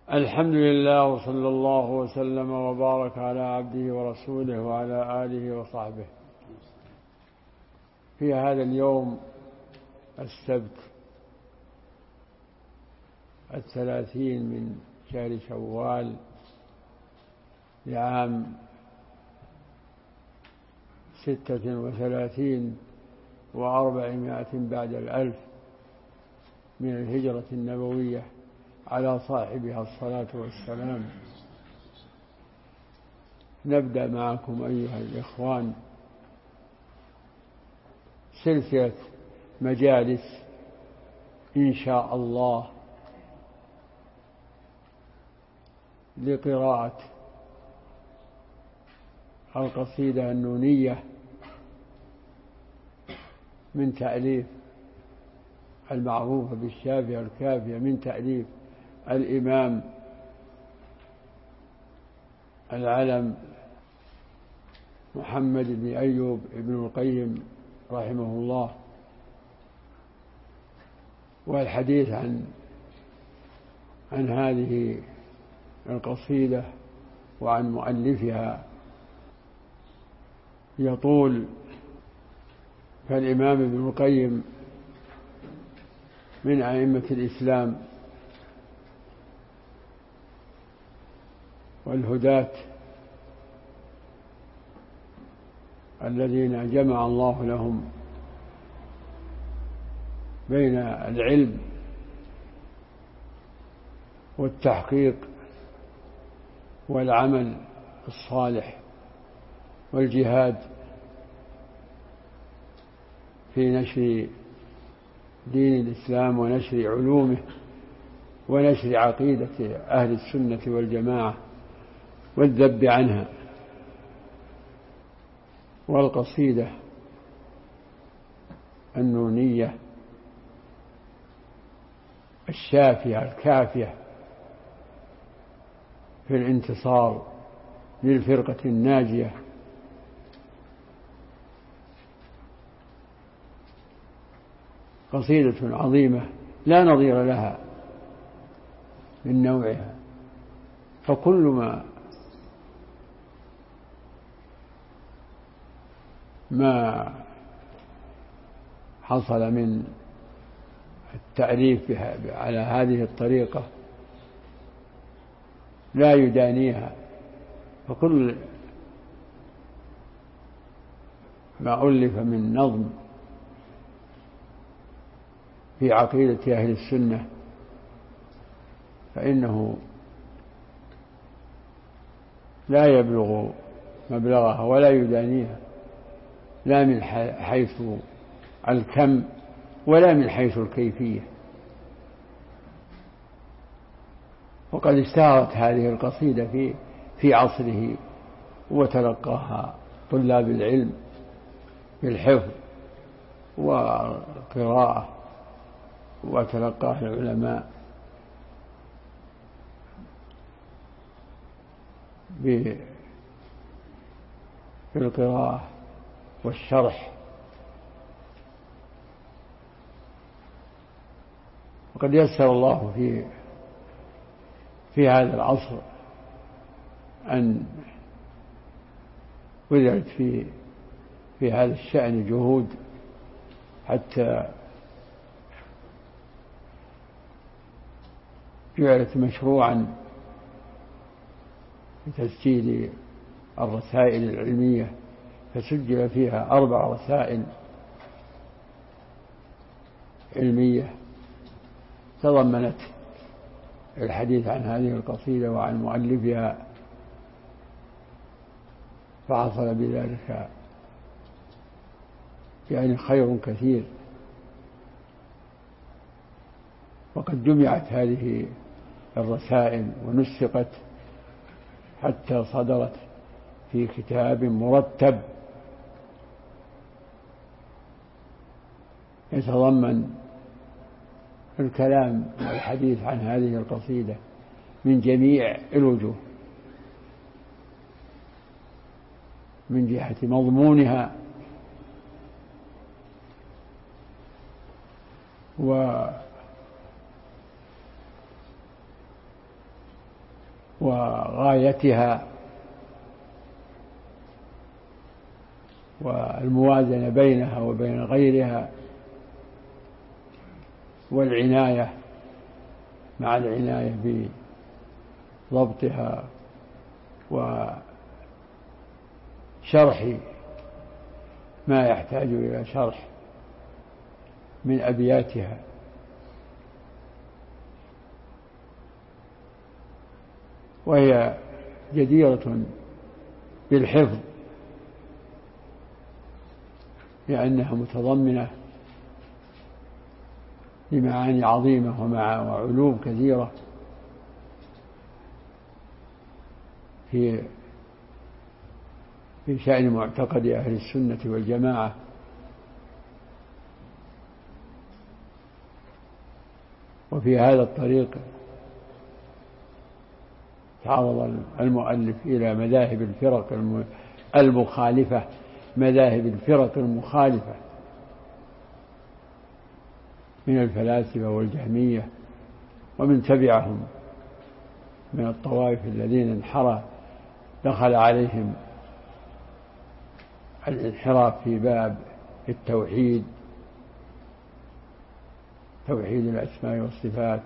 الحمد لله، وصلى الله وسلم وبارك على عبده ورسوله وعلى آله وصحبه. في هذا اليوم السبت 30 من شهر شوال لعام 36 و400 بعد الألف من الهجرة النبوية على صاحبها الصلاة والسلام، نبدأ معكم أيها الإخوان سلسلة مجالس إن شاء الله لقراءة القصيدة النونية من تأليف المعروفة بالشافية الكافية، من تأليف الإمام العلم محمد بن أيوب ابن القيم رحمه الله، والحديث عن هذه القصيدة وعن مؤلفها يطول. فالإمام ابن القيم من أئمة الإسلام والهداة الذين جمع الله لهم بين العلم والتحقيق والعمل الصالح والجهاد في نشر دين الإسلام ونشر علومه ونشر عقيدة أهل السنة والجماعة والذب عنها. والقصيدة النونية الشافية الكافية في الانتصار للفرقة الناجية قصيدة عظيمة لا نظير لها من نوعها، فكل ما حصل من التأليف على هذه الطريقة لا يدانيها، فكل ما ألف من نظم في عقيدة أهل السنة فإنه لا يبلغ مبلغها ولا يدانيها، لا من حيث الكم ولا من حيث الكيفية. وقد اشتهرت هذه القصيدة في عصره، وتلقاها طلاب العلم بالحفظ والقراءة، وتلقاها العلماء بالقراءة والشرح. وقد يسر الله في هذا العصر أن بذلت في هذا الشأن جهود حتى جعلت مشروعا لتسجيل الرسائل العلمية، فسجل فيها 4 رسائل علمية تضمنت الحديث عن هذه القصيدة وعن مؤلفها، فحصل بذلك يعني خير كثير. وقد جمعت هذه الرسائل ونسقت حتى صدرت في كتاب مرتب يتضمن الكلام والحديث عن هذه القصيدة من جميع الوجوه، من جهة مضمونها وغايتها والموازنة بينها وبين غيرها، والعناية مع العناية بضبطها وشرح ما يحتاج إلى شرح من أبياتها. وهي جديرة بالحفظ لأنها متضمنة لمعاني عظيمة وعلوم كثيرة في شأن معتقد أهل السنة والجماعة. وفي هذا الطريق تعرض المؤلف إلى مذاهب الفرق المخالفة، مذاهب الفرق المخالفة من الفلاسفة والجهمية ومن تبعهم من الطوائف الذين دخل عليهم الانحراف في باب التوحيد، توحيد الأسماء والصفات،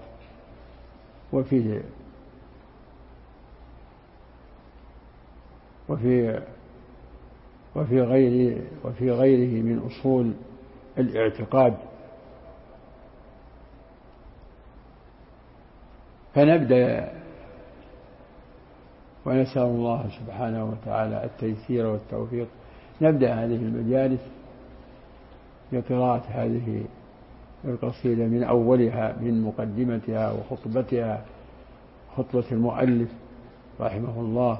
وفي غيره من أصول الاعتقاد. فنبدأ ونسأل الله سبحانه وتعالى التيسير والتوفيق. نبدأ هذه المجالس بقراءة هذه القصيدة من أولها، من مقدمتها وخطبتها، خطبة المؤلف رحمه الله.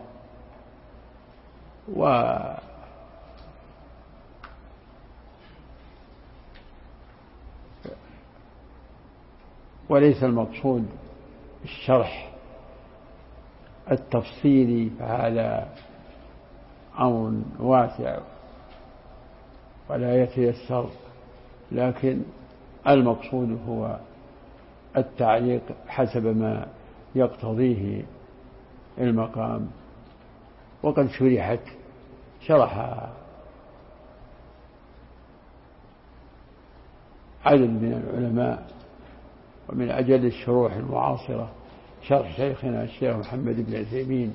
وليس المقصود الشرح التفصيلي، فهذا أمر واسع ولا يتيسر، لكن المقصود هو التعليق حسب ما يقتضيه المقام. وقد شرح عدد من العلماء، ومن أجل الشروح المعاصرة شرح شيخنا الشيخ محمد بن عثيمين،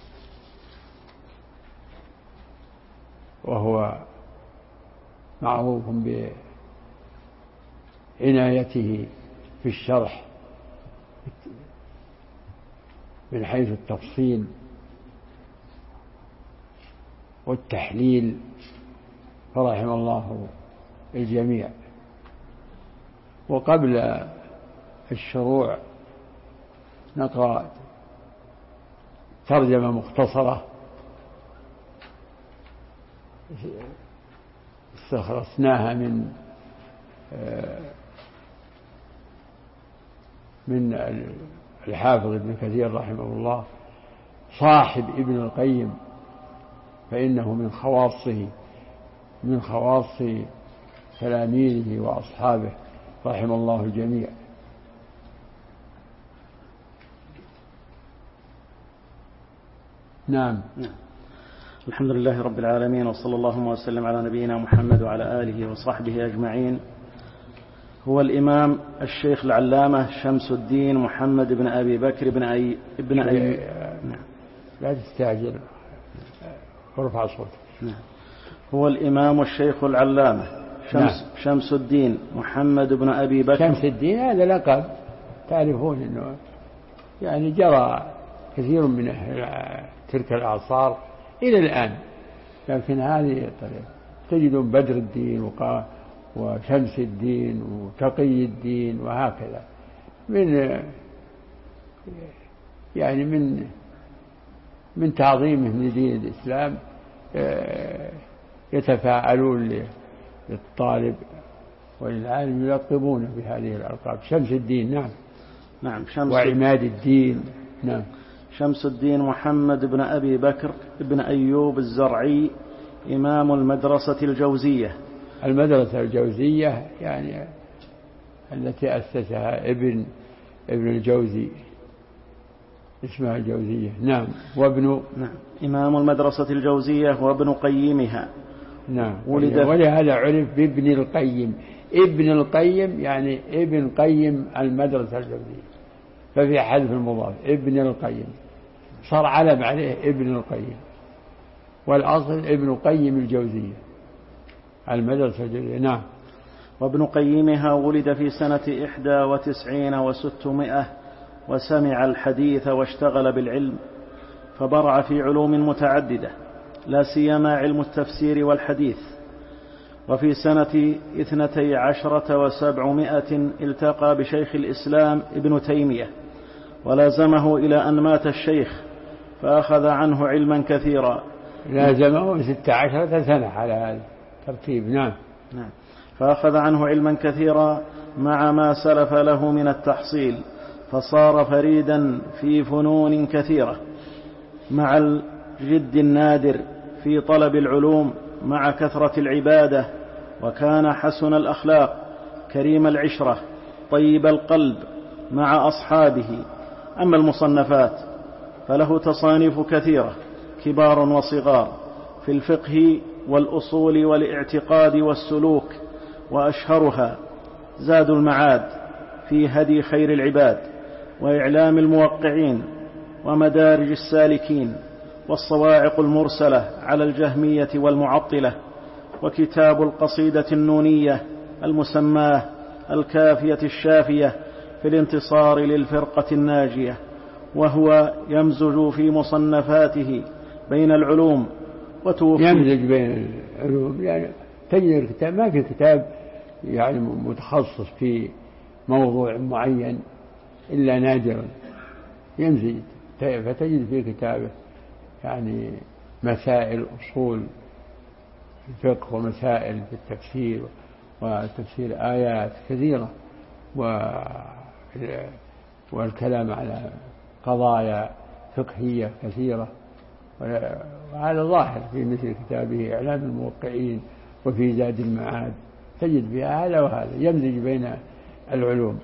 وهو معروف بعنايته في الشرح من حيث التفصيل والتحليل، فرحم الله الجميع. وقبل الشروع نقرأ ترجمة مختصرة استخلصناها من الحافظ ابن كثير رحمه الله صاحب ابن القيم، فإنه من خواص تلاميذه وأصحابه رحم الله الجميع. نعم. الحمد لله رب العالمين، وصلى الله وسلم على نبينا محمد وعلى آله وصحبه أجمعين. هو الإمام الشيخ العلامة شمس الدين محمد بن أبي بكر بن أي لا تستعجل، ارفع صوتك. هو الإمام الشيخ العلامة شمس الدين محمد بن أبي بكر. شمس الدين هذا لقب تعرفون أنه يعني جرى كثير من تلك الأعصار إلى الآن، لكن هذه الطريقة تجدون بدر الدين وشمس الدين وتقي الدين وهكذا، من تعظيمهم لدين الإسلام يتفاعلون للطالب وللعالم، يلقبونه بهذه الألقاب. شمس الدين نعم وعماد الدين. نعم. شمس الدين محمد بن أبي بكر بن أيوب الزرعي، إمام المدرسة الجوزية. المدرسة الجوزية يعني التي أسسها ابن الجوزي اسمها الجوزية. نعم. وابن نعم إمام المدرسة الجوزية وابن قيمها. نعم. ولهذا عرف بابن القيم. ابن القيم يعني ابن قيم المدرسة الجوزية، ففي حذف المضاف ابن القيم صار علم عليه ابن القيم، والأصل ابن قيم الجوزية المدرسة الجوزية. نعم. وابن قيمها ولد في سنة 91 و600 وسمع الحديث واشتغل بالعلم، فبرع في علوم متعددة لا سيما علم التفسير والحديث. وفي سنة 12 و700 التقى بشيخ الإسلام ابن تيمية ولازمه إلى أن مات الشيخ، فأخذ عنه علما كثيرا. لازمه 16 سنة على هذا الترتيب. نعم. فأخذ عنه علما كثيرا مع ما سلف له من التحصيل، فصار فريدا في فنون كثيرة مع الجد النادر في طلب العلوم مع كثرة العبادة. وكان حسن الأخلاق كريم العشرة طيب القلب مع أصحابه. أما المصنفات فله تصانيف كثيرة كبار وصغار في الفقه والأصول والاعتقاد والسلوك، وأشهرها زاد المعاد في هدي خير العباد، وإعلام الموقعين، ومدارج السالكين، والصواعق المرسلة على الجهمية والمعطلة، وكتاب القصيدة النونية المسماه الكافية الشافية في الانتصار للفرقة الناجية. وهو يمزج في مصنفاته بين العلوم وتوفي. يمزج بين العلوم، يعني تجد الكتاب ما في كتاب يعني متخصص في موضوع معين إلا نادرا يمزج، فتجد في كتابه يعني مسائل أصول الفقه ومسائل في التفسير وتفسير آيات كثيرة والكلام على قضايا فقهية كثيرة. وهذا ظاهر في مثل كتابه إعلام الموقعين وفي زاد المعاد، تجد فيها هذا وهذا يمزج بين العلوم.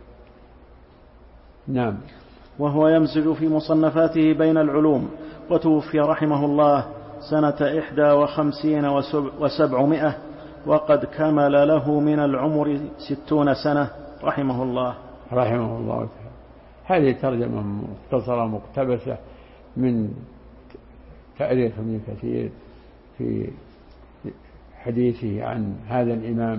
نعم. وهو يمزج في مصنفاته بين العلوم. وتوفي رحمه الله سنة 51 و700 وقد كمل له من العمر 60 سنة رحمه الله. رحمه الله تعالى. هذه ترجمة مختصرة مقتبسة من تاريخ ابن كثير في حديثه عن هذا الإمام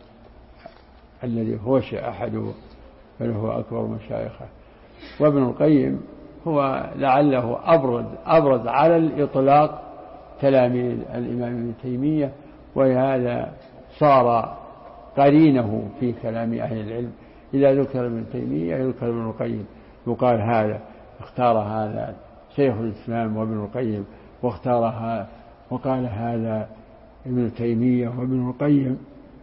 الذي هو أحد بل هو أكبر مشايخه. وابن القيم هو لعله أبرز على الإطلاق تلاميذ الإمام ابن تيمية، ولهذا صار قرينه في كلام أهل العلم. إذا ذكر ابن تيمية يذكر ابن القيم، يقال هذا اختار هذا شيخ الإسلام وابن القيم، واختارها وقال هذا ابن تيمية وابن القيم.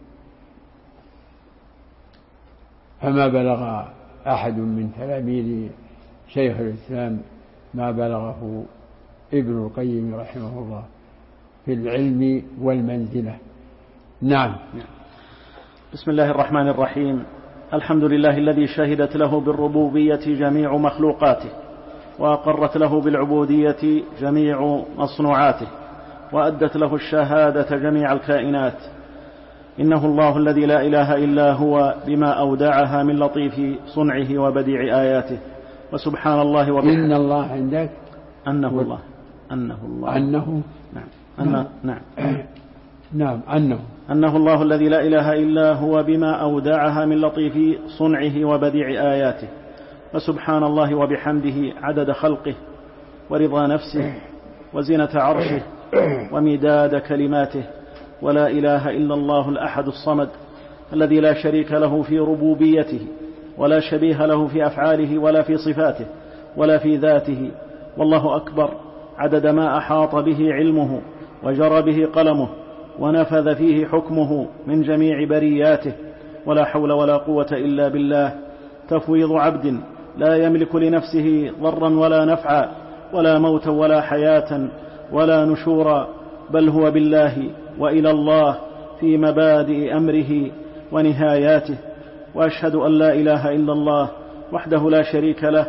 فما بلغ أحد من تلاميذ شيخ الإسلام ما بلغه ابن القيم رحمه الله في العلم والمنزلة. نعم. بسم الله الرحمن الرحيم. الحمد لله الذي شهدت له بالربوبية جميع مخلوقاته، وأقرت له بالعبودية جميع مصنوعاته، وأدت له الشهادة جميع الكائنات. إنه الله الذي لا إله إلا هو بما أودعها من لطيف صنعه وبديع آياته. وسبحان الله وبحمده. إن الله عندك أنه الله أنه الله أنه نعم نعم أنه الله الذي لا إله إلا هو بما أودعها من لطيف صنعه وبديع آياته. وسبحان الله وبحمده عدد خلقه ورضا نفسه وزنة عرشه ومداد كلماته. ولا إله إلا الله الأحد الصمد الذي لا شريك له في ربوبيته ولا شبيه له في أفعاله ولا في صفاته ولا في ذاته. والله أكبر عدد ما أحاط به علمه وجرى به قلمه ونفذ فيه حكمه من جميع برياته. ولا حول ولا قوة إلا بالله. تفويض عبد لا يملك لنفسه ضرا ولا نفعا ولا موتا ولا حياة ولا نشورا، بل هو بالله وإلى الله في مبادئ أمره ونهاياته. وأشهد أن لا إله إلا الله وحده لا شريك له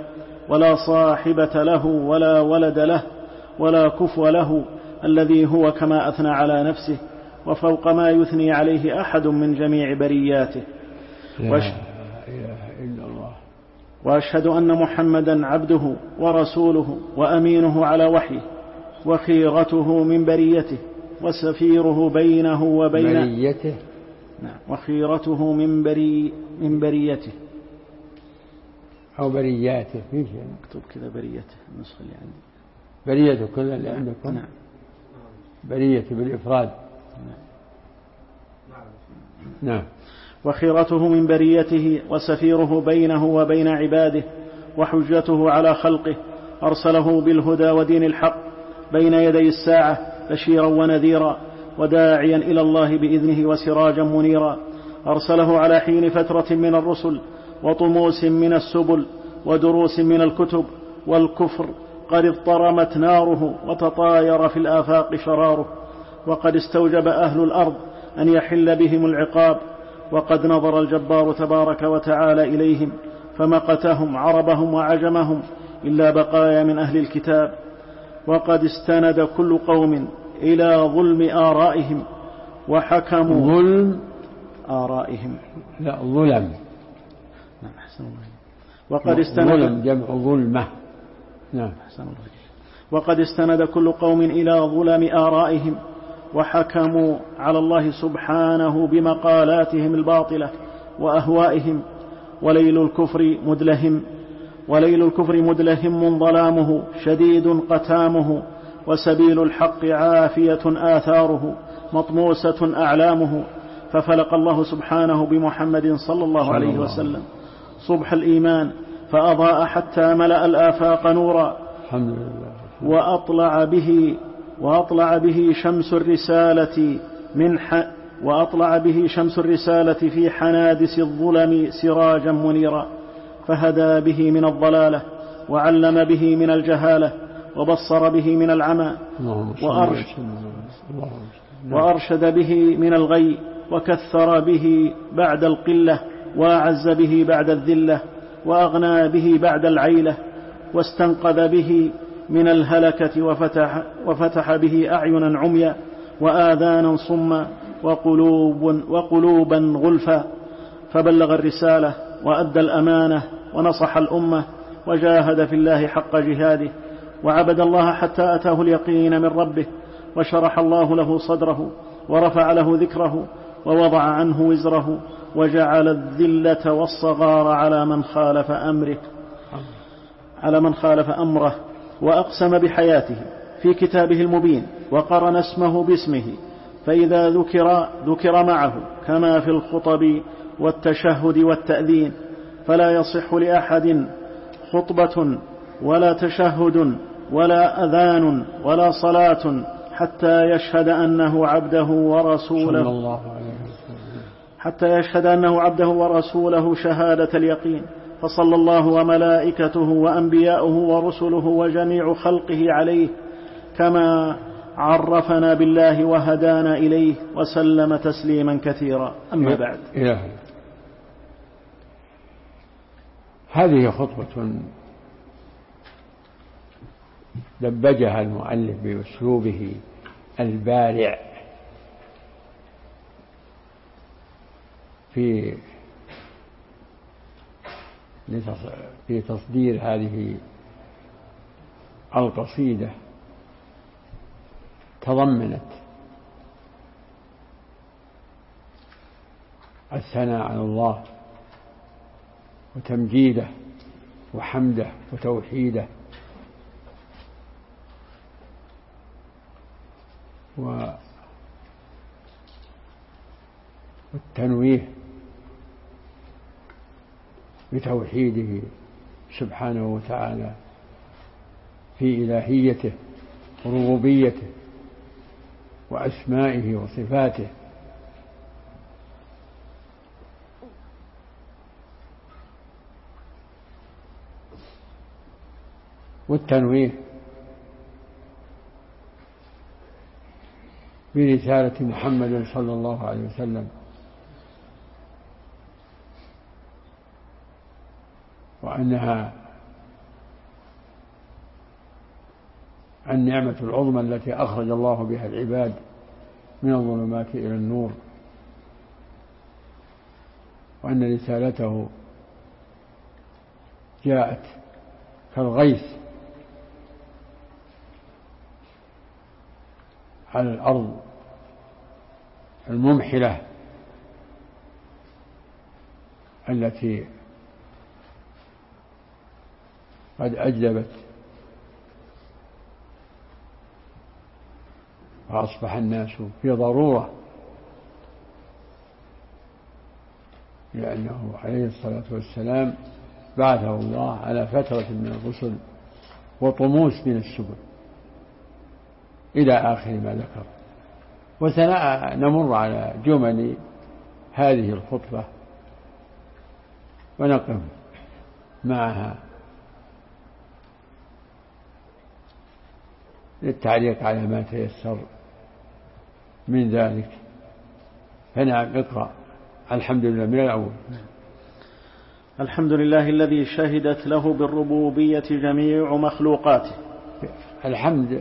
ولا صاحبة له ولا ولد له ولا كفو له، الذي هو كما أثنى على نفسه وفوق ما يثني عليه أحد من جميع برياته. لا إله إلا الله. وأشهد أن محمدا عبده ورسوله وأمينه على وحيه وخيرته من بريته وسفيره بينه وبين بريته. نعم. وخيرته من بريته أو برياته، في شيء مكتوب كذا بريته النسخة اللي عندي. بريته كلها اللي عندكم. نعم. بريته بالإفراد. نعم. وخيرته من بريته وسفيره بينه وبين عباده وحجته على خلقه، أرسله بالهدى ودين الحق بين يدي الساعة بشيرا ونذيرا وداعيا إلى الله بإذنه وسراجا منيرا. أرسله على حين فترة من الرسل وطموس من السبل ودروس من الكتب، والكفر قد اضطرمت ناره وتطاير في الآفاق شراره، وقد استوجب أهل الأرض أن يحل بهم العقاب، وقد نظر الجبار تبارك وتعالى إليهم فمقتهم عربهم وعجمهم إلا بقايا من أهل الكتاب. وقد استند كل قوم إلى ظلم آرائهم وحكموا ظلم آرائهم. لا ظلم. نعم أحسن الله. وقد استند ظلم جمع ظلمة. نعم أحسن الله. وقد استند كل قوم إلى ظلم آرائهم وحكموا على الله سبحانه بمقالاتهم الباطلة وأهوائهم. وليل الكفر مدلهم ظلامه شديد قتامه، وسبيل الحق عافية آثاره مطموسة أعلامه. ففلق الله سبحانه بمحمد صلى الله عليه وسلم صبح الإيمان فأضاء حتى ملأ الآفاق نورا. الحمد لله. وأطلع به شمس الرسالة في حنادس الظلم سراجا منيرا، فهدى به من الضلالة وعلم به من الجهالة وبصر به من العمى وأرشد به من الغي، وكثر به بعد القلة وأعز به بعد الذلة وأغنى به بعد العيلة، واستنقذ به من الهلكة وفتح به أعينا عميا وآذانا صما وقلوبا غلفا. فبلغ الرسالة وأدى الأمانة ونصح الأمة وجاهد في الله حق جهاده، وعبد الله حتى أتاه اليقين من ربه، وشرح الله له صدره ورفع له ذكره ووضع عنه وزره، وجعل الذلة والصغار على من خالف أمره. وأقسم بحياته في كتابه المبين وقرن اسمه باسمه، فإذا ذكر معه كما في الخطب والتشهد والتأذين، فلا يصح لأحد خطبة ولا تشهد ولا أذان ولا صلاة حتى يشهد أنه عبده ورسوله شهادة اليقين. فصلى الله وملائكته وأنبياؤه ورسله وجميع خلقه عليه كما عرفنا بالله وهدانا إليه، وسلم تسليما كثيرا. أما بعد، هذه خطبة دبجها المؤلف بأسلوبه البارع في تصدير هذه القصيدة. تضمنت الثناء على الله وتمجيده وحمده وتوحيده والتنويه بتوحيده سبحانه وتعالى في إلهيته وربوبيته وأسمائه وصفاته، والتنويه برسالة محمد صلى الله عليه وسلم، وأنها النعمة العظمى التي أخرج الله بها العباد من الظلمات إلى النور، وأن رسالته جاءت كالغيث على الأرض الممحلة التي قد أجدبت، وأصبح الناس في ضرورة، لأنه عليه الصلاة والسلام بعثه الله على فترة من الرسل وطموس من السبل إلى آخر ما ذكر. وسنمر على جمل هذه الخطبة ونقف معها للتعليق على ما تيسر من ذلك. فنعم، اقرأ. الحمد لله من الأول. الحمد لله الذي شهدت له بالربوبية جميع مخلوقاته. الحمد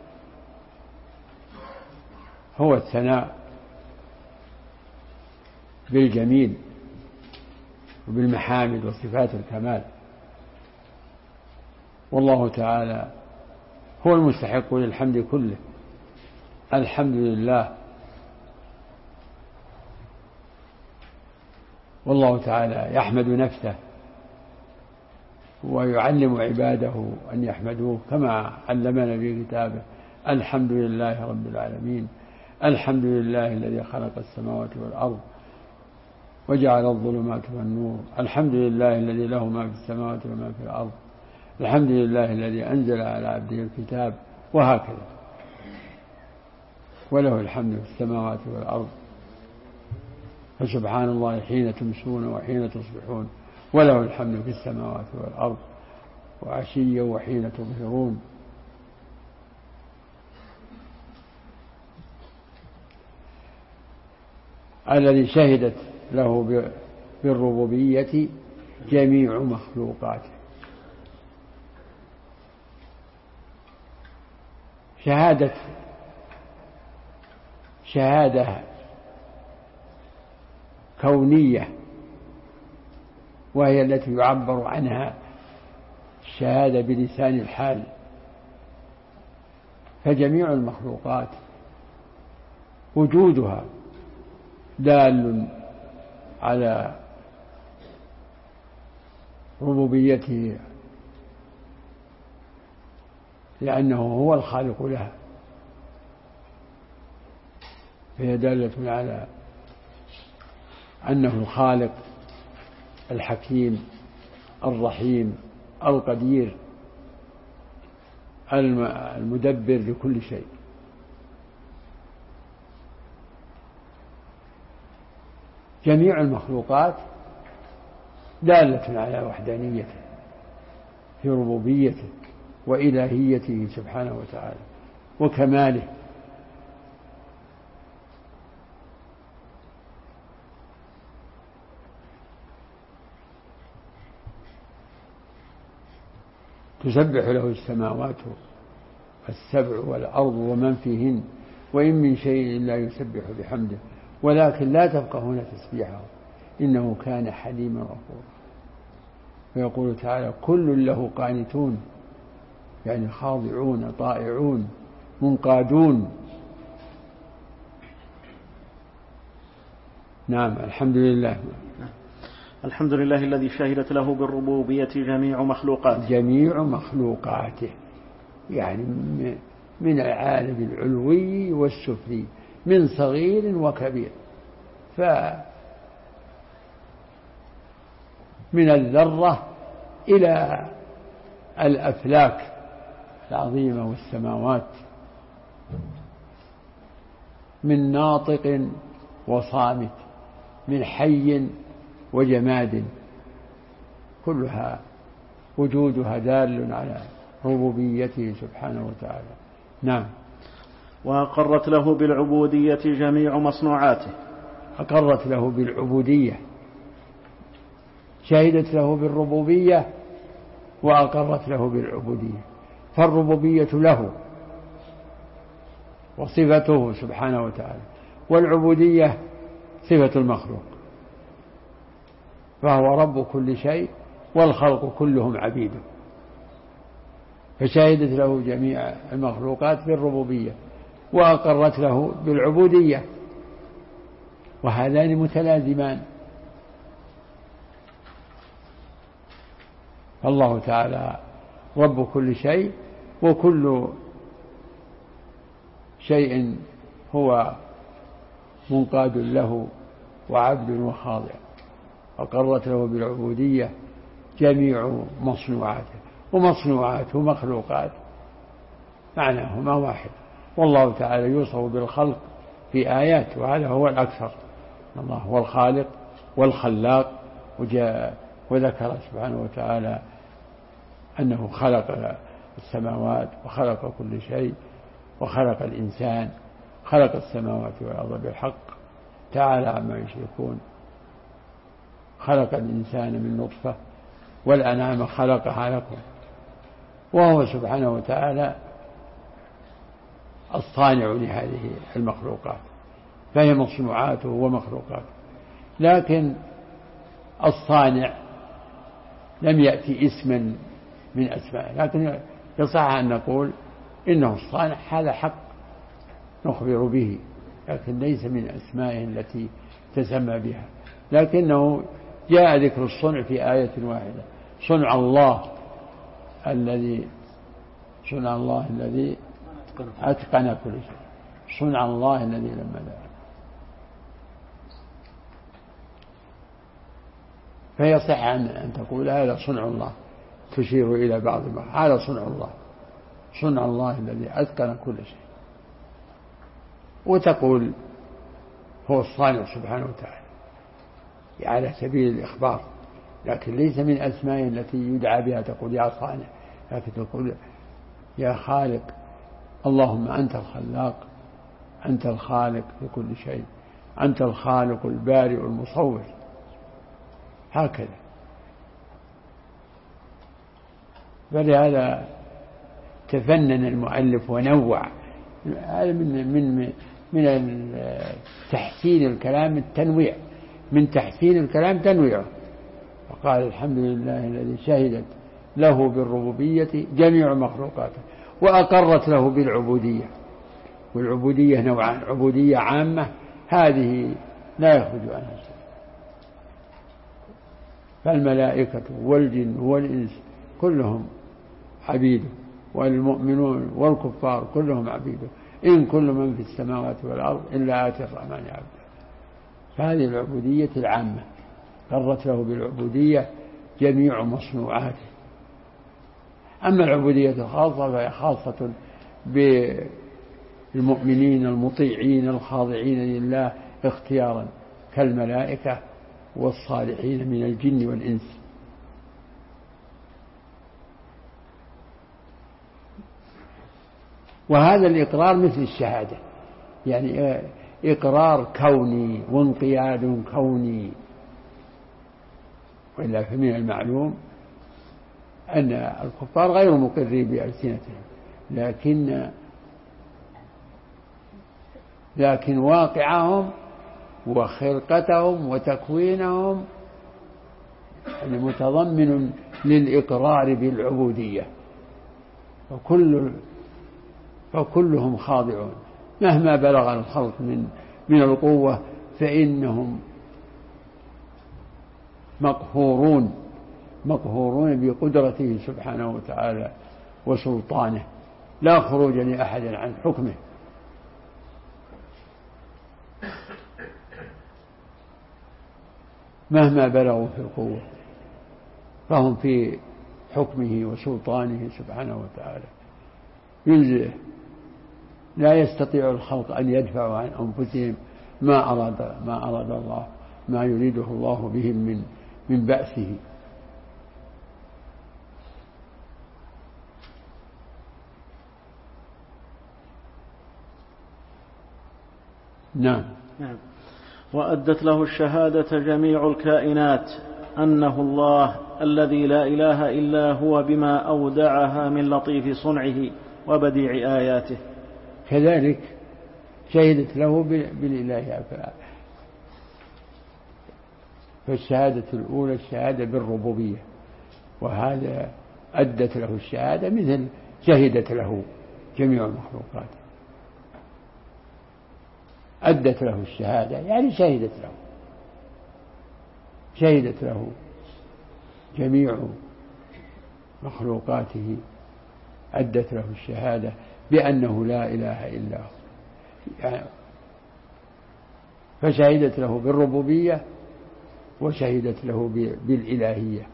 هو الثناء بالجميل وبالمحامد وصفات الكمال، والله تعالى هو المستحق للحمد كله. الحمد لله. والله تعالى يحمد نفسه ويعلم عباده أن يحمدوه كما علمنا في كتابه: الحمد لله رب العالمين، الحمد لله الذي خلق السماوات والأرض وجعل الظلمات والنور، الحمد لله الذي له ما في السماوات وما في الأرض، الحمد لله الذي أنزل على عبده الكتاب، وهكذا. وله الحمد في السماوات والأرض، فسبحان الله حين تمسون وحين تصبحون، وله الحمد في السماوات والأرض وعشيا وحين تظهرون. الذي شهدت له بالربوبية جميع مخلوقاته. شهادة كونية، وهي التي يعبر عنها الشهادة بلسان الحال. فجميع المخلوقات وجودها دال على ربوبيته، لأنه هو الخالق لها، فهي دالة على أنه الخالق الحكيم الرحيم القدير المدبر لكل شيء. جميع المخلوقات دالة على وحدانيته في ربوبيته وإلهيته سبحانه وتعالى وكماله. تسبح له السماوات السبع والأرض ومن فيهن وإن من شيء إلا يسبح بحمده ولكن لا تفقهون تسبيحه إنه كان حليما غفورا. ويقول تعالى: كل له قانتون، يعني خاضعون طائعون منقادون. نعم. الحمد لله. الحمد لله الذي شهدت له بالربوبية جميع مخلوقاته. جميع مخلوقاته يعني من العالم العلوي والسفلي، من صغير وكبير، فمن الذرة إلى الأفلاك العظيمة والسماوات، من ناطق وصامت، من حي وجماد، كلها وجودها دال على ربوبيته سبحانه وتعالى. نعم. وأقرت له بالعبودية جميع مصنوعاته. أقرت له بالعبودية، شهدت له بالربوبية وأقرت له بالعبودية. فالربوبية له وصفته سبحانه وتعالى، والعبودية صفة المخلوق، فهو رب كل شيء والخلق كلهم عبيده، فشهدت له جميع المخلوقات بالربوبية وأقرت له بالعبودية، وهذان متلازمان. الله تعالى رب كل شيء، وكل شيء هو منقاد له وعبد وخاضع، أقرت له بالعبودية جميع مصنوعاته، ومصنوعاته مخلوقات معناهما واحد، والله تعالى يوصف بالخلق في آيات، وهذا هو الأكثر. الله هو الخالق والخلاق، وذكر سبحانه وتعالى أنه خلق السماوات وخلق كل شيء وخلق الإنسان، خلق السماوات والأرض بالحق تعالى عما يشركون، خلق الإنسان من نطفة والأنعام خلقها لكم، وهو سبحانه وتعالى الصانع لهذه المخلوقات، فهي مصنوعاته ومخلوقاته. لكن الصانع لم يأتي اسما من أسمائه، لكن يصح أن نقول إنه الصانع، هذا حق نخبر به، لكن ليس من أسمائه التي تسمى بها، لكنه جاء ذكر الصنع في آية واحدة، صنع الله الذي أتقن كل شيء، صنع الله الذي لما لا. فيصح أن تقول هذا صنع الله، تشير إلى بعض ما هذا صنع الله، صنع الله الذي أتقن كل شيء، وتقول هو الصانع سبحانه وتعالى على سبيل الإخبار، لكن ليس من أسمائه التي يدعى بها تقول يا صانع، لكن تقول يا خالق، اللهم أنت الخلاق، أنت الخالق لكل شيء، أنت الخالق البارئ المصور، هكذا. فلهذا تفنن المؤلف ونوع، هذا من تحسين الكلام التنويع، من تحسين الكلام تنويعه، وقال الحمد لله الذي شهدت له بالربوبية جميع مخلوقاته وأقرت له بالعبودية. والعبودية نوعان، عبودية عامة هذه لا يخرج عنها شيء، فالملائكة والجن والإنس كلهم عبيده، والمؤمنون والكفار كلهم عبيده، إن كل من في السماوات والأرض إلا آتي الرحمن عبدا. فهذه العبودية العامة قرت له بالعبودية جميع مصنوعاته. أما العبودية الخاصة فهي خاصة بالمؤمنين المطيعين الخاضعين لله اختيارا، كالملائكة والصالحين من الجن والإنس. وهذا الإقرار مثل الشهادة، يعني إقرار كوني وانقياد كوني، وإلا فمن المعلوم أن الكفار غير مقرين بألسنتهم، لكن واقعهم وخلقتهم وتكوينهم متضمن للإقرار بالعبودية، فكلهم خاضعون مهما بلغ الخلق من القوة، فإنهم مقهورون بقدرته سبحانه وتعالى وسلطانه، لا خروج لأحد عن حكمه. مهما بلغوا في القوة فهم في حكمه وسلطانه سبحانه وتعالى ينزله، لا يستطيع الخلق أن يدفعوا عن أنفسهم ما أراد الله، ما يريده الله بهم من بأسه. نعم. وأدت له الشهادة جميع الكائنات أنه الله الذي لا إله إلا هو بما أودعها من لطيف صنعه وبديع آياته. كذلك شهدت له بالإلهية. فالشهادة الأولى الشهادة بالربوبية، وهذا أدت له الشهادة مثل شهدت له جميع المخلوقات، أدت له الشهادة يعني شهدت له جميع مخلوقاته، أدت له الشهادة بأنه لا إله إلا هو يعني. فشهدت له بالربوبية وشهدت له بالإلهية.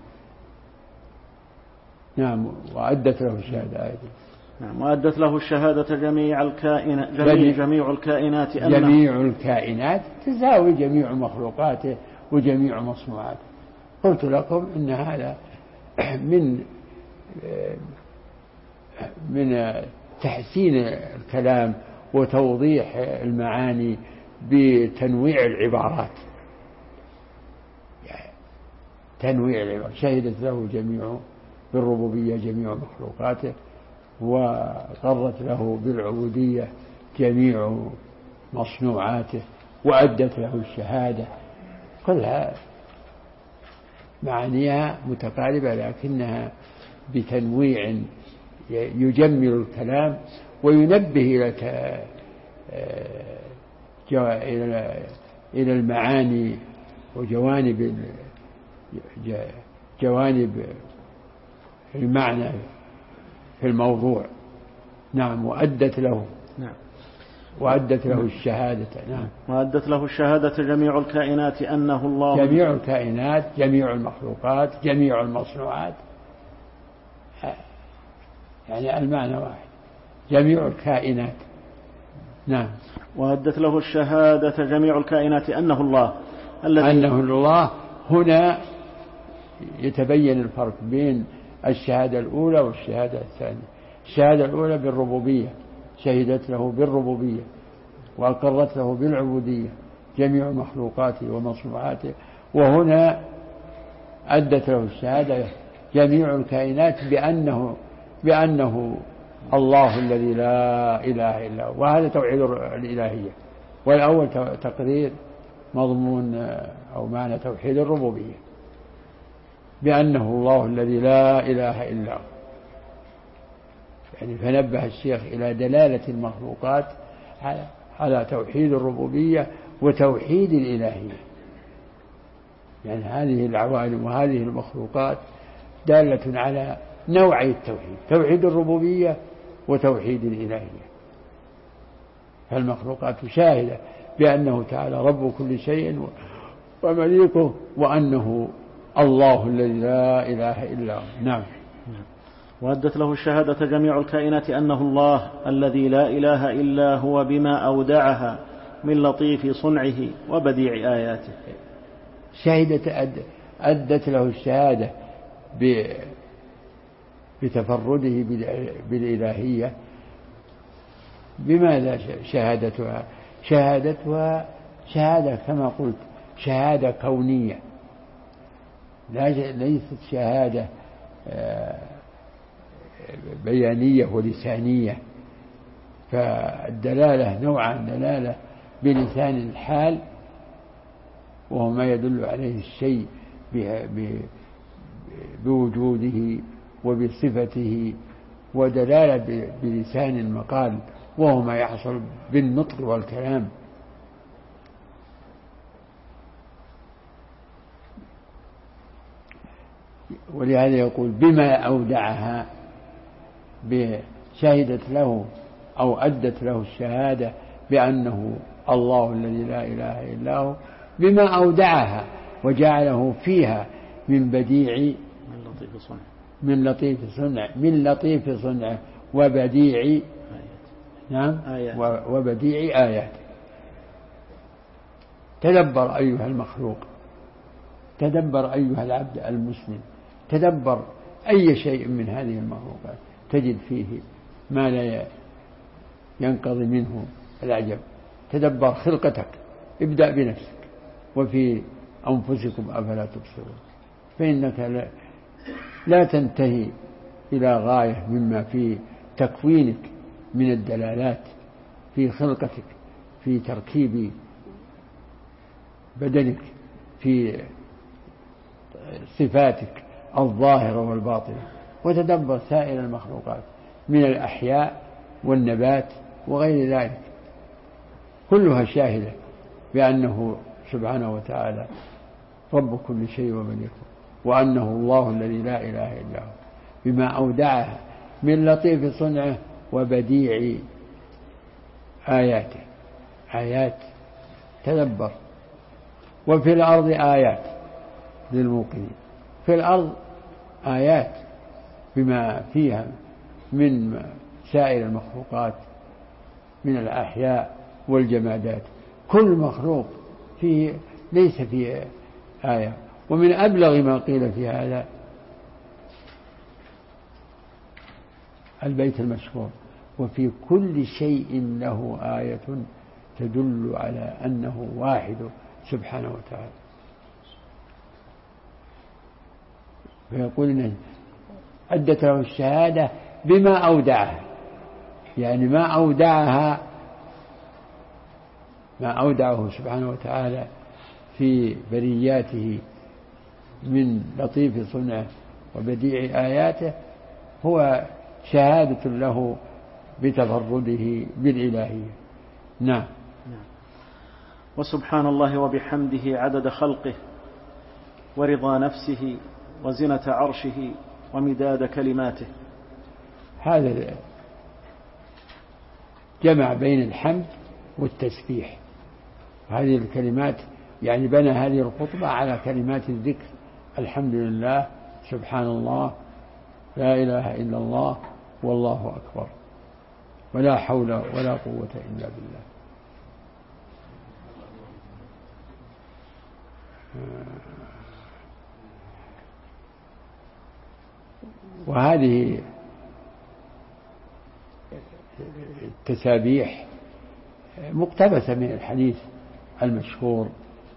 نعم. وأدت له الشهادة أيضا. نعم. وأدت له الشهادة جميع الكائنات جميع الكائنات تساوي جميع مخلوقاته وجميع مصنوعاته. قلت لكم إن هذا من تحسين الكلام وتوضيح المعاني بتنويع العبارات، يعني تنويع العبارات. شهدت له بالربوبية جميع مخلوقاته، وقرت له بالعبودية جميع مصنوعاته، وأدت له الشهادة. كلها معانيها متقاربة لكنها بتنويع يجمل الكلام وينبه إلى المعاني وجوانب المعنى في الموضوع. نعم. وأدت له. نعم. وأدت له الشهادة. نعم. وأدت له الشهادة جميع الكائنات أنه الله. جميع الكائنات، جميع المخلوقات، جميع المصنوعات، يعني المعنى واحد، جميع الكائنات. نعم. وأدت له الشهادة جميع الكائنات أنه الله أنه الله. هنا يتبين الفرق بين الشهادة الأولى والشهادة الثانية. الشهادة الأولى بالربوبية، شهدت له بالربوبية وأقرت له بالعبودية جميع مخلوقاته ومصنوعاته. وهنا أدت له الشهادة جميع الكائنات بأنه الله الذي لا إله إلا هو، وهذا توحيد الإلهية. والأول تقرير مضمون أو معنى توحيد الربوبية، بأنه الله الذي لا إله إلا هو. يعني فنبه الشيخ إلى دلالة المخلوقات على توحيد الربوبية وتوحيد الإلهية. يعني هذه العوالم وهذه المخلوقات دالة على نوعي التوحيد، توحيد الربوبية وتوحيد الإلهية. فالمخلوقات شاهدة بأنه تعالى رب كل شيء ومليكه، وأنه الله الذي لا إله إلا هو. نعم. وأدت له الشهادة جميع الكائنات أنه الله الذي لا إله إلا هو بما أودعها من لطيف صنعه وبديع آياته. أدت له الشهادة بتفرده بالإلهية. بماذا شهادتها؟ شهادة كما قلت شهادة كونية، ليست شهادة بيانية ولسانية. فالدلالة نوعان: دلالة بلسان الحال وهو ما يدل عليه الشيء بوجوده وبصفته، ودلالة بلسان المقال وهو ما يحصل بالنطق والكلام. ولهذا يقول بما أودعها، شهدت له أو أدت له الشهادة بأنه الله الذي لا إله إلا هو بما أودعها وجعله فيها من بديع من لطيف صنع وبديع نعم وبديع آيات. تدبر أيها المخلوق، تدبر أيها العبد المسلم، تدبر أي شيء من هذه المخلوقات تجد فيه ما لا ينقضي منه العجب. تدبر خلقتك، ابدأ بنفسك وفي أنفسكم أفلا تبصرون، فإنك لا تنتهي إلى غاية مما في تكوينك من الدلالات في خلقتك في تركيب بدنك، في صفاتك الظاهرة والباطنة، وتدبر سائر المخلوقات من الأحياء والنبات وغير ذلك، كلها شاهدة بأنه سبحانه وتعالى رب كل شيء ومليكه، وأنه الله الذي لا إله إلا هو، بما أودعها من لطيف صنعه وبديع آياته. آيات تدبر. وفي الأرض آيات للموقنين، في الأرض آيات بما فيها من سائر المخلوقات من الأحياء والجمادات، كل مخلوق فيه ليس فيه آية. ومن أبلغ ما قيل في هذا البيت المشهور: وفي كل شيء له آية تدل على أنه واحد سبحانه وتعالى. فيقول إن أدت له الشهادة بما أودعها، يعني ما أودعه سبحانه وتعالى في برياته من لطيف صنعه وبديع آياته هو شهادة له بتفرده بالإلهية. نعم. وسبحان الله وبحمده عدد خلقه ورضا نفسه وزنة عرشه ومداد كلماته. هذا جمع بين الحمد والتسبيح، هذه الكلمات يعني بنى هذه الخطبة على كلمات الذكر: الحمد لله، سبحان الله، لا إله إلا الله، والله أكبر، ولا حول ولا قوة إلا بالله. وهذه التسابيح مقتبسة من الحديث المشهور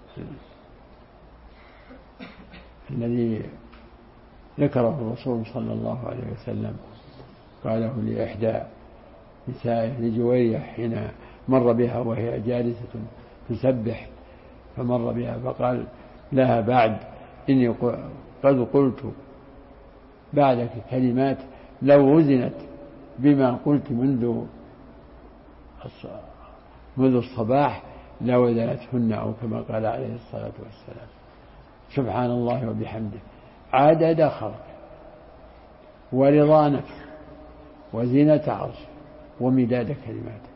الذي ذكره الرسول صلى الله عليه وسلم، قاله لإحدى نسائه لجويرية حين مر بها وهي جالسة تسبح، فمر بها فقال لها: بعد إني قد قلت بعدك كلمات لو وزنت بما قلت منذ الصباح لوزنتهن، أو كما قال عليه الصلاة والسلام. سبحان الله وبحمده عدد خلقه ورضا نفسه وزنة عرشه ومداد كلماته.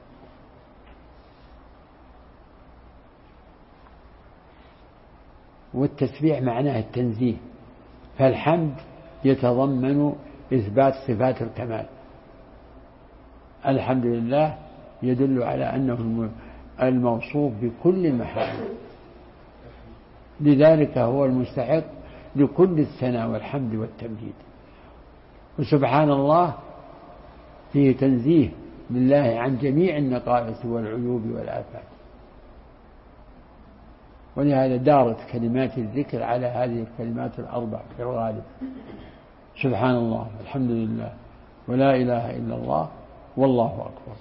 والتسبيح معناه التنزيه، فالحمد يتضمن إثبات صفات الكمال. الحمد لله يدل على أنه الموصوف بكل المحامد، لذلك هو المستحق لكل الثناء والحمد والتمجيد. وسبحان الله فيه تنزيه لله عن جميع النقائص والعيوب والآفات، ولهذا دارت كلمات الذكر على هذه الكلمات الأربع في الغالب: سبحان الله، الحمد لله، ولا إله إلا الله، والله أكبر.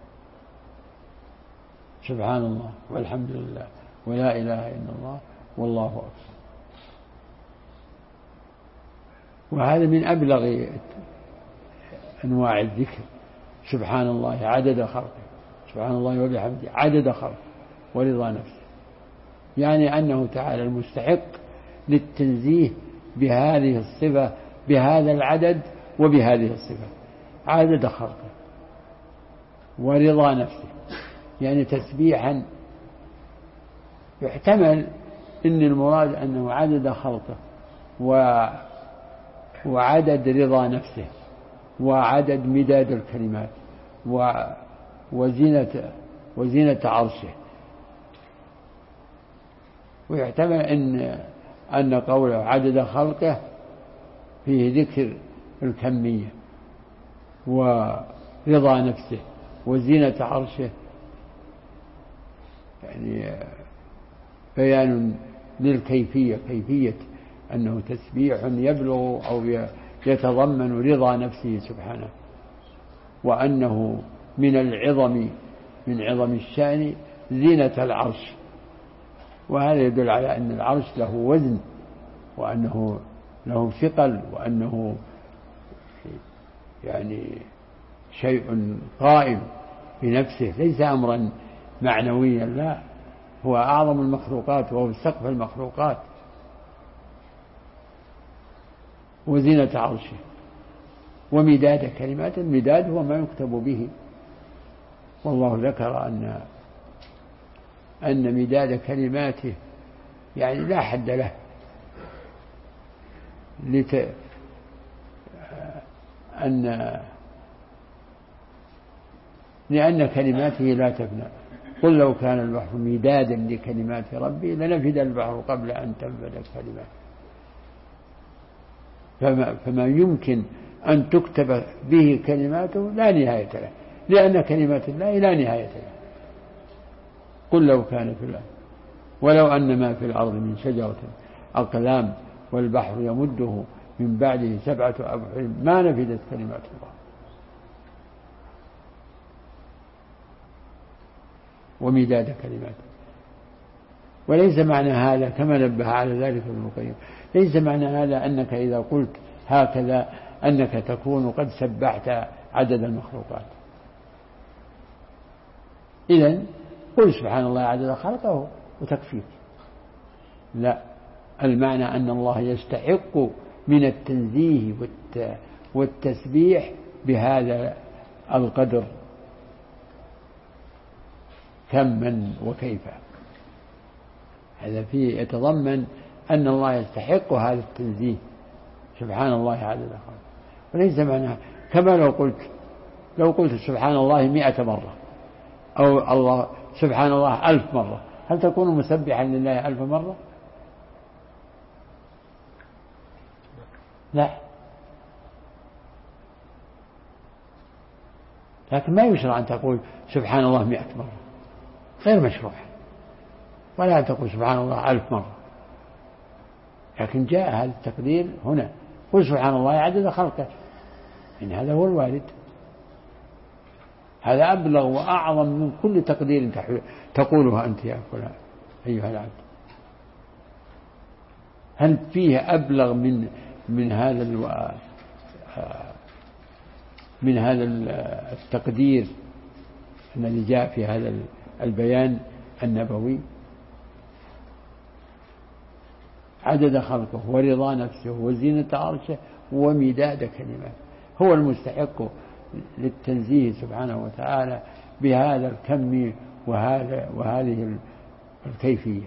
سبحان الله والحمد لله ولا إله إلا الله والله أكبر. وهذا من أبلغ أنواع الذكر: سبحان الله عدد خلقه، سبحان الله وبحمده عدد خلقه ورضا نفسه، يعني أنه تعالى المستحق للتنزيه بهذه الصفة، بهذا العدد وبهذه الصفة: عدد خلقه ورضا نفسه، يعني تسبيحا يحتمل إن المراد أنه عدد خلقه وعدد رضا نفسه وعدد مداد الكلمات وزينة عرشه. ويحتمل أن قوله عدد خلقه فيه ذكر الكمية ورضا نفسه وزينة عرشه، يعني بيان للكيفية، كيفية أنه تسبيح يبلغ أو يتضمن رضا نفسه سبحانه، وأنه من العظم من عظم الشأن زينة العرش. وهذا يدل على أن العرش له وزن، وأنه له ثقل، وأنه يعني شيء قائم بنفسه، ليس أمرا معنويا، لا، هو أعظم المخلوقات وهو سقف المخلوقات وزينة عرشه ومداد كلمات. المداد هو ما يكتب به، والله ذكر أن مداد كلماته يعني لا حد له، لأن كلماته لا تفنى. قل لو كان البحر مدادا لكلمات ربي لنفد البحر قبل أن تنفد الكلمات. فما يمكن أن تكتب به كلماته لا نهاية له، لأن كلمات الله لا نهاية له. قل لو كان في الأرض ولو أن ما في الأرض من شجرة أقلام والبحر يمده من بعده 7 أبحر ما نفدت كلمات الله. ومداد كلماته. وليس معنى هذا كما نبه على ذلك ابن القيم، ليس معنى هذا أنك إذا قلت هكذا أنك تكون قد سبحت عدد المخلوقات. إذن قل سبحان الله عدد خلقه وتكفيك. لا، المعنى أن الله يستحق من التنزيه والتسبيح بهذا القدر كما وكيفا. هذا فيه يتضمن أن الله يستحق هذا التنزيه سبحان الله عدد خلقه. وليس معنى كما لو قلت سبحان الله 100 مرة أو الله سبحان الله 1000 مرة، هل تكون مسبحا لله 1000 مرة؟ لا. لكن ما يشرع أن تقول سبحان الله 100 مرة، غير مشروع. ولا تقول سبحان الله 1000 مرة. لكن جاء هذا التقدير هنا، قل سبحان الله عدد خلقه، إن هذا هو الوارد. هذا أبلغ وأعظم من كل تقدير تقولها أنت يا فلان أيها العبد. هل فيه أبلغ من هذا التقدير الذي جاء في هذا البيان النبوي؟ عدد خلقه ورضا نفسه وزينة عرشه ومداد كلماته. هو المستحق للتنزيه سبحانه وتعالى بهذا الكم وهذه الكيفية.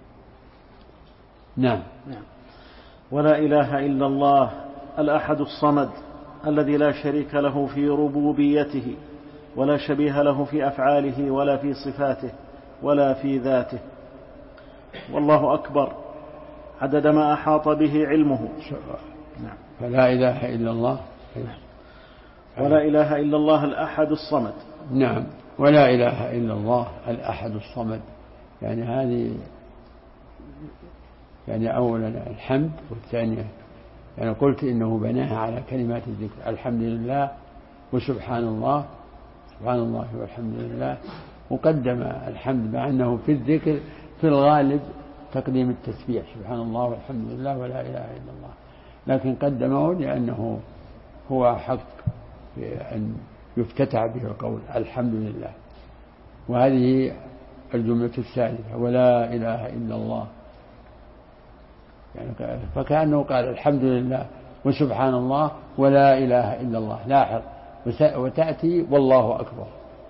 نعم. ولا إله إلا الله الأحد الصمد الذي لا شريك له في ربوبيته ولا شبيه له في أفعاله ولا في صفاته ولا في ذاته. والله أكبر عدد ما أحاط به علمه. نعم. فلا إله إلا الله. ولا إله إلا الله الأحد الصمد. نعم. ولا إله إلا الله الأحد الصمد. يعني هذه يعني أولا الحمد، والثانية يعني قلت إنه بناها على كلمات الذكر، الحمد لله وسبحان الله، سبحان الله والحمد لله. وقدم الحمد مع أنه في الذكر في الغالب تقديم التسبيح سبحان الله والحمد لله ولا إله إلا الله، لكن قدمه لأنه هو حق أن يفتتح به القول الحمد لله. وهذه الجملة الثالثة ولا إله إلا الله، يعني فكأنه قال الحمد لله وسبحان الله ولا إله إلا الله. لاحظ وتأتي والله أكبر.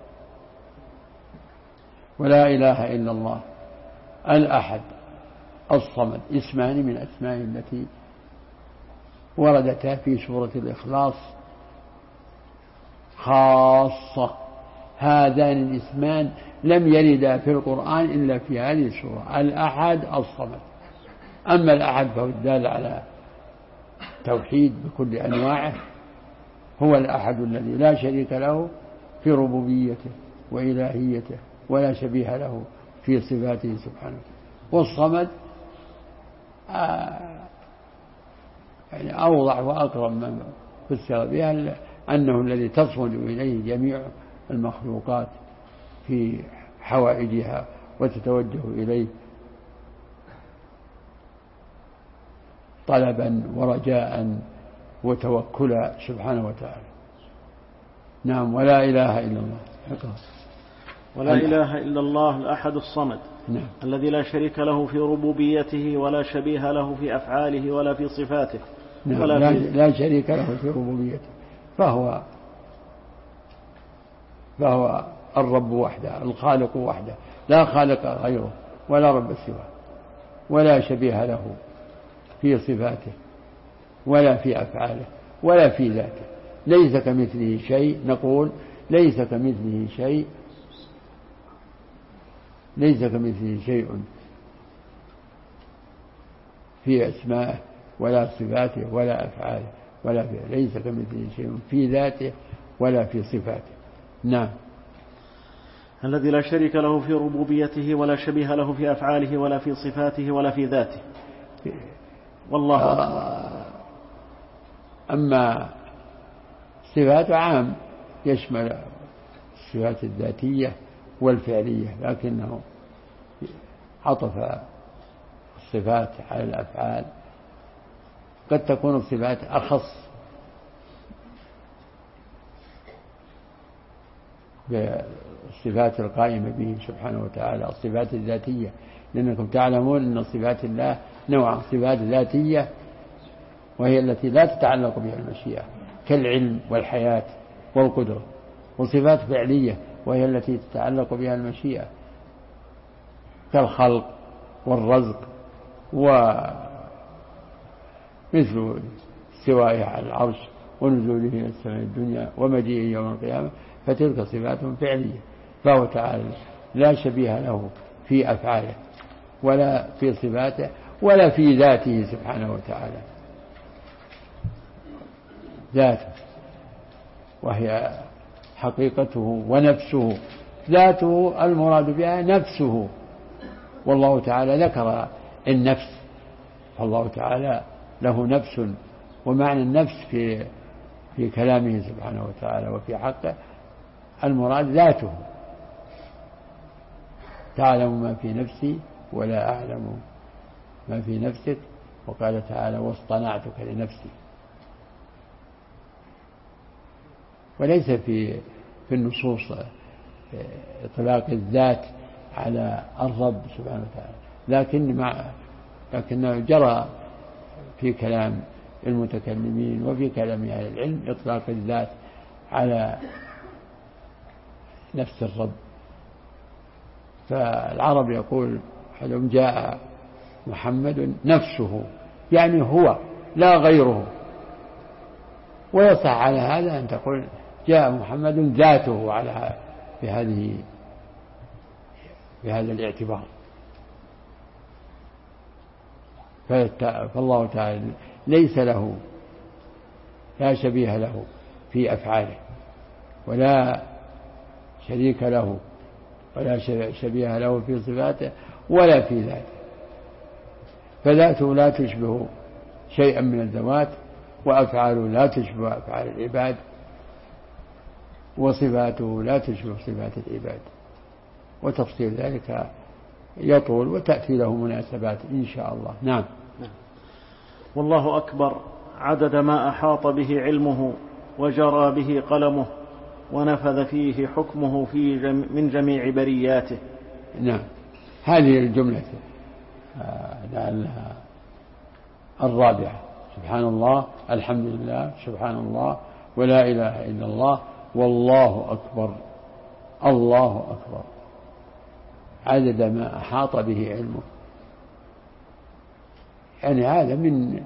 ولا إله إلا الله الأحد الصمد، اسمان من أسماء التي وردتا في سورة الإخلاص خاصة. هذان الاسمان لم يردا في القرآن إلا في هذه السورة، الأحد الصمد. أما الأحد فهو الدال على توحيد بكل أنواعه، هو الأحد الذي لا شريك له في ربوبيته وإلهيته ولا شبيه له في صفاته سبحانه. والصمد يعني أوضح وأقرب ما فسر بها أنه الذي تصمد إليه جميع المخلوقات في حوائجها وتتوجه إليه طلبا ورجاء وتوكلا سبحانه وتعالى. نعم. ولا إله إلا الله. ولا إله إلا الله الأحد الصمد. نعم. الذي لا شريك له في ربوبيته ولا شبيه له في أفعاله ولا في صفاته. نعم. لا شريك له في ربوبيته، فهو الرب وحده، الخالق وحده، لا خالق غيره ولا رب سواه، ولا شبيه له في صفاته ولا في أفعاله ولا في ذاته. ليس كمثله شيء، نقول ليس كمثله شيء، ليس كمثله شيء في أسمائه ولا صفاته ولا أفعاله ولا في، ليس كمثله شيء في ذاته ولا في صفاته. نعم. الذي لا شريك له في ربوبيته ولا شبيه له في أفعاله ولا في صفاته ولا في ذاته. والله أما صفات عام يشمل الصفات الذاتية والفعلية، لكنه عطف الصفات على الأفعال. قد تكون الصفات أخص بالصفات القائمة به سبحانه وتعالى، الصفات الذاتية، لأنكم تعلمون أن صفات الله نوع: صفات ذاتية وهي التي لا تتعلق بها المشيئة كالعلم والحياة والقدرة، وصفات فعلية وهي التي تتعلق بها المشيئة كالخلق والرزق، ومثل استوائه على العرش ونزوله إلى السماء الدنيا ومجيئه يوم القيامة، فتلك صفات فعلية. فهو تعالى لا شبيه له في أفعاله ولا في صفاته ولا في ذاته سبحانه وتعالى. ذاته وهي حقيقته ونفسه، ذاته المراد بها نفسه، والله تعالى ذكر النفس، فالله تعالى له نفس، ومعنى النفس في كلامه سبحانه وتعالى وفي حقه المراد ذاته. تعلم ما في نفسي ولا أعلم ما في نفسك، وقال تعالى واصطنعتك لنفسي. وليس في النصوص إطلاق الذات على الرب سبحانه وتعالى، لكنه جرى في كلام المتكلمين وفي كلام أهل العلم إطلاق الذات على نفس الرب. فالعرب يقول أحدهم جاء محمد نفسه، يعني هو لا غيره، ويصح على هذا أن تقول جاء محمد ذاته على بهذا الاعتبار. فالله تعالى ليس له، لا شبيه له في أفعاله ولا شريك له ولا شبيه له في صفاته ولا في ذاته، فذاته لا تشبه شيئا من الذوات، وأفعاله لا تشبه أفعال العباد، وصفاته لا تشبه صفات العباد، وتفصيل ذلك يطول وتأتي له مناسبات إن شاء الله. نعم. والله أكبر عدد ما أحاط به علمه وجرى به قلمه ونفذ فيه حكمه من جميع برياته. نعم. هذه الجملة لعلها الرابعة: سبحان الله، الحمد لله، سبحان الله، ولا إله إلا الله، والله أكبر. الله أكبر عدد ما أحاط به علمه. يعني هذا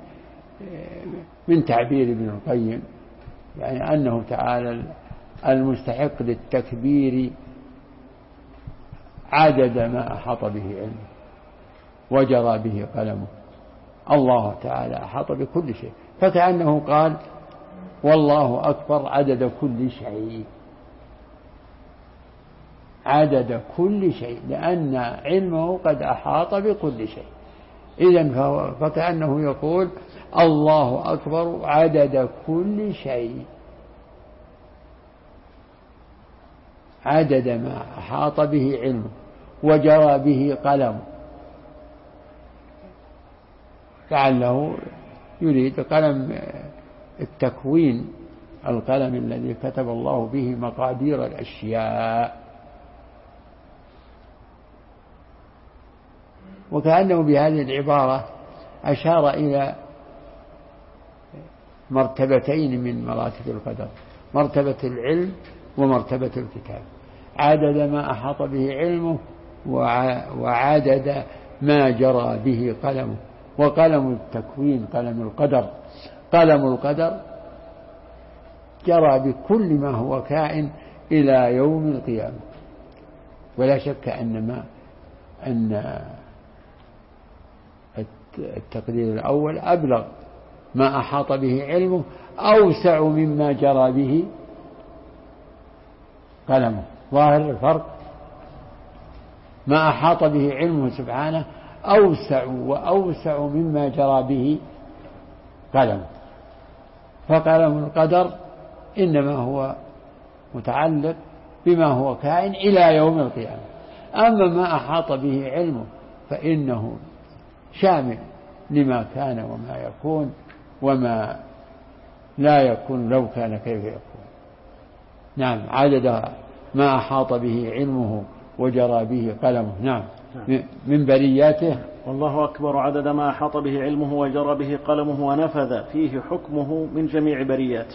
من تعبير ابن القيم، يعني أنه تعالى المستحق للتكبير عدد ما أحاط به علمه وجرى به قلمه. الله تعالى أحاط بكل شيء، فكأنه قال والله أكبر عدد كل شيء، عدد كل شيء، لأن علمه قد أحاط بكل شيء. إذن فكأنه يقول الله أكبر عدد كل شيء. عدد ما أحاط به علمه وجرى به قلمه. لعله يريد قلم التكوين، القلم الذي كتب الله به مقادير الأشياء. وكأنه بهذه العبارة أشار إلى مرتبتين من مراتب القدر، مرتبة العلم ومرتبة الكتاب. عدد ما أحاط به علمه وعدد ما جرى به قلمه. وقلم التكوين قلم القدر، قلم القدر جرى بكل ما هو كائن إلى يوم القيامة. ولا شك أن التقدير الأول أبلغ، ما أحاط به علمه أوسع مما جرى به قلمه. ظاهر الفرق، ما أحاط به علمه سبحانه أوسع وأوسع مما جرى به قلمه. فقلم القدر إنما هو متعلق بما هو كائن إلى يوم القيامة. أما ما أحاط به علمه فإنه شامل لما كان وما يكون وما لا يكون لو كان كيف يكون. نعم، عدد ما أحاط به علمه وجرى به قلمه. نعم، من برياته. والله أكبر عدد ما أحاط به علمه وجرى به قلمه ونفذ فيه حكمه من جميع برياته.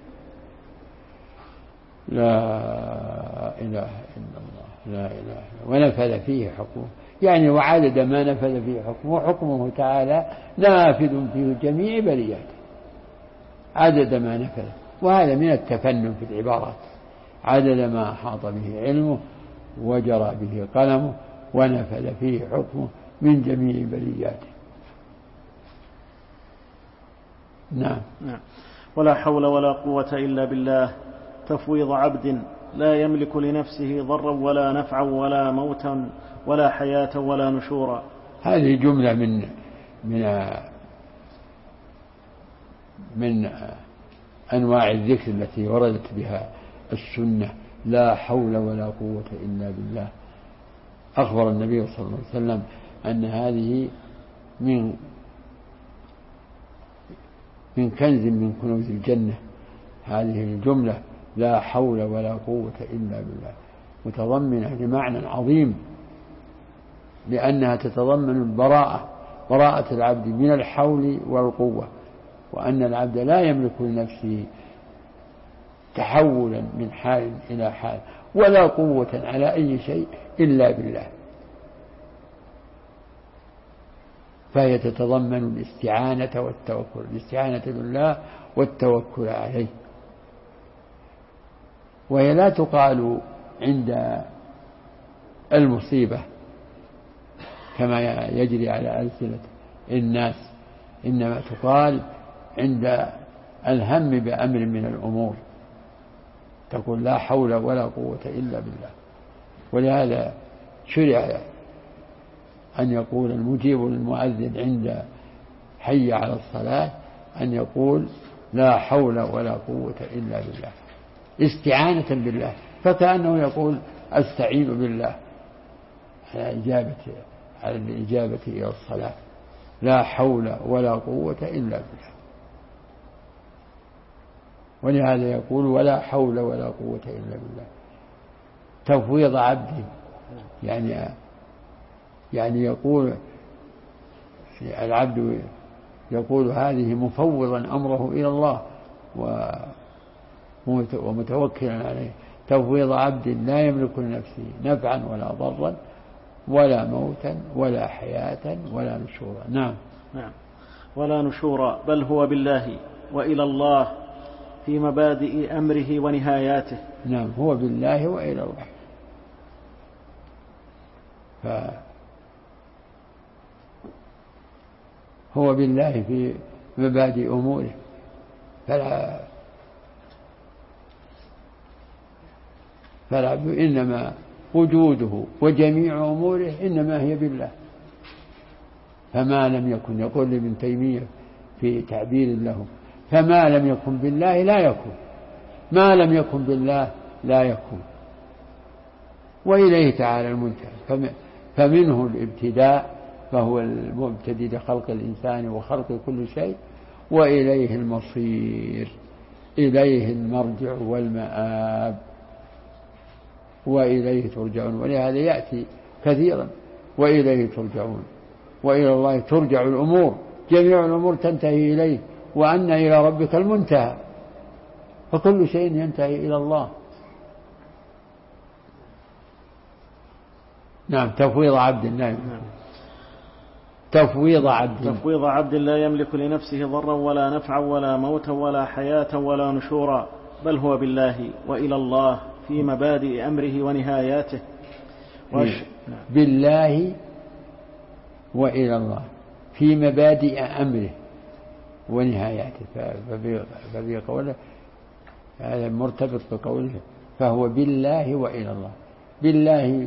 لا إله إلا الله، لا إله إلا الله. ونفذ فيه حكمه، يعني وعدد ما نفذ فيه حكمه، وحكمه تعالى نافذ في جميع برياته. عدد ما نفذ، وهذا من التفنن في العبارات. عدد ما أحاط به علمه وجرى به قلمه ونفذ فيه حكمه من جميع برياته. نعم. ولا حول ولا قوة إلا بالله. تفويض عبد لا يملك لنفسه ضرا ولا نفعا ولا موتا ولا حياة ولا نشورا. هذه جملة من أنواع الذكر التي وردت بها السنة. لا حول ولا قوة إلا بالله. أخبر النبي صلى الله عليه وسلم أن هذه من كنز من كنوز الجنة. هذه الجملة لا حول ولا قوة إلا بالله متضمنة لمعنى عظيم، لأنها تتضمن براءة العبد من الحول والقوة، وأن العبد لا يملك لنفسه تحولا من حال إلى حال ولا قوة على أي شيء إلا بالله. فهي تتضمن الاستعانة والتوكل، الاستعانة بالله والتوكل عليه. وهي لا تقال عند المصيبة كما يجري على ألسنة الناس، إنما تقال عند الهم بأمر من الأمور، تقول لا حول ولا قوة إلا بالله. ولهذا شرع أن يقول المجيب للمؤذن عند حي على الصلاة أن يقول لا حول ولا قوة إلا بالله استعانة بالله، فكأنه يقول أستعين بالله على الإجابة إلى الصلاة. لا حول ولا قوة إلا بالله. ولهذا يقول ولا حول ولا قوة إلا بالله. تفويض عبد يعني يقول العبد يقول هذه مفوضا أمره إلى الله ومتوكلا عليه. تفويض عبد لا يملك لنفسه نفعا ولا ضرا ولا موتا ولا حياة ولا نشورا. نعم. ولا نشورا، بل هو بالله وإلى الله في مبادئ أمره ونهاياته. نعم، هو بالله وإلى الله. هو بالله في مبادئ أموره، فالعبد إنما وجوده وجميع أموره إنما هي بالله. فما لم يكن، يقول ابن تيمية في تعبير له، فما لم يكن بالله لا يكون، ما لم يكن بالله لا يكون. وإليه تعالى المنتهى. فمنه الابتداء، فهو المبتدئ لخلق الإنسان وخلق كل شيء، وإليه المصير، إليه المرجع والمآب، وإليه ترجعون. ولهذا يأتي كثيرا وإليه ترجعون، وإلى الله ترجع الأمور، جميع الأمور تنتهي إليه، وأن إلى ربك المنتهى، فكل شيء ينتهي إلى الله. نعم. تفويض عبد الله. تفويض عبد لا يملك لنفسه ضرا ولا نفعا ولا موتا ولا حياة ولا نشورا، بل هو بالله وإلى الله في مبادئ أمره ونهاياته. بالله وإلى الله في مبادئ أمره ونهاياته. ففي قوله هذا مرتبط بقوله فهو بالله وإلى الله. بالله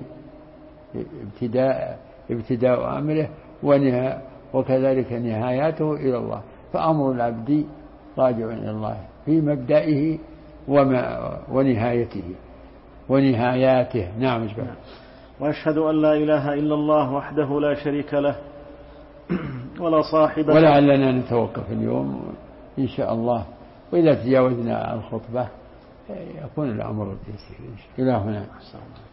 ابتداء أمره وكذلك نهايته إلى الله. فأمر العبد راجع إلى الله في مبدئه ونهاياته. نعم. وأشهد أن لا إله إلا الله وحده لا شريك له ولا صاحب له. ولعلنا نتوقف اليوم إن شاء الله، وإذا تجاوزنا الخطبة يكون الأمر يسير. إلى هنا.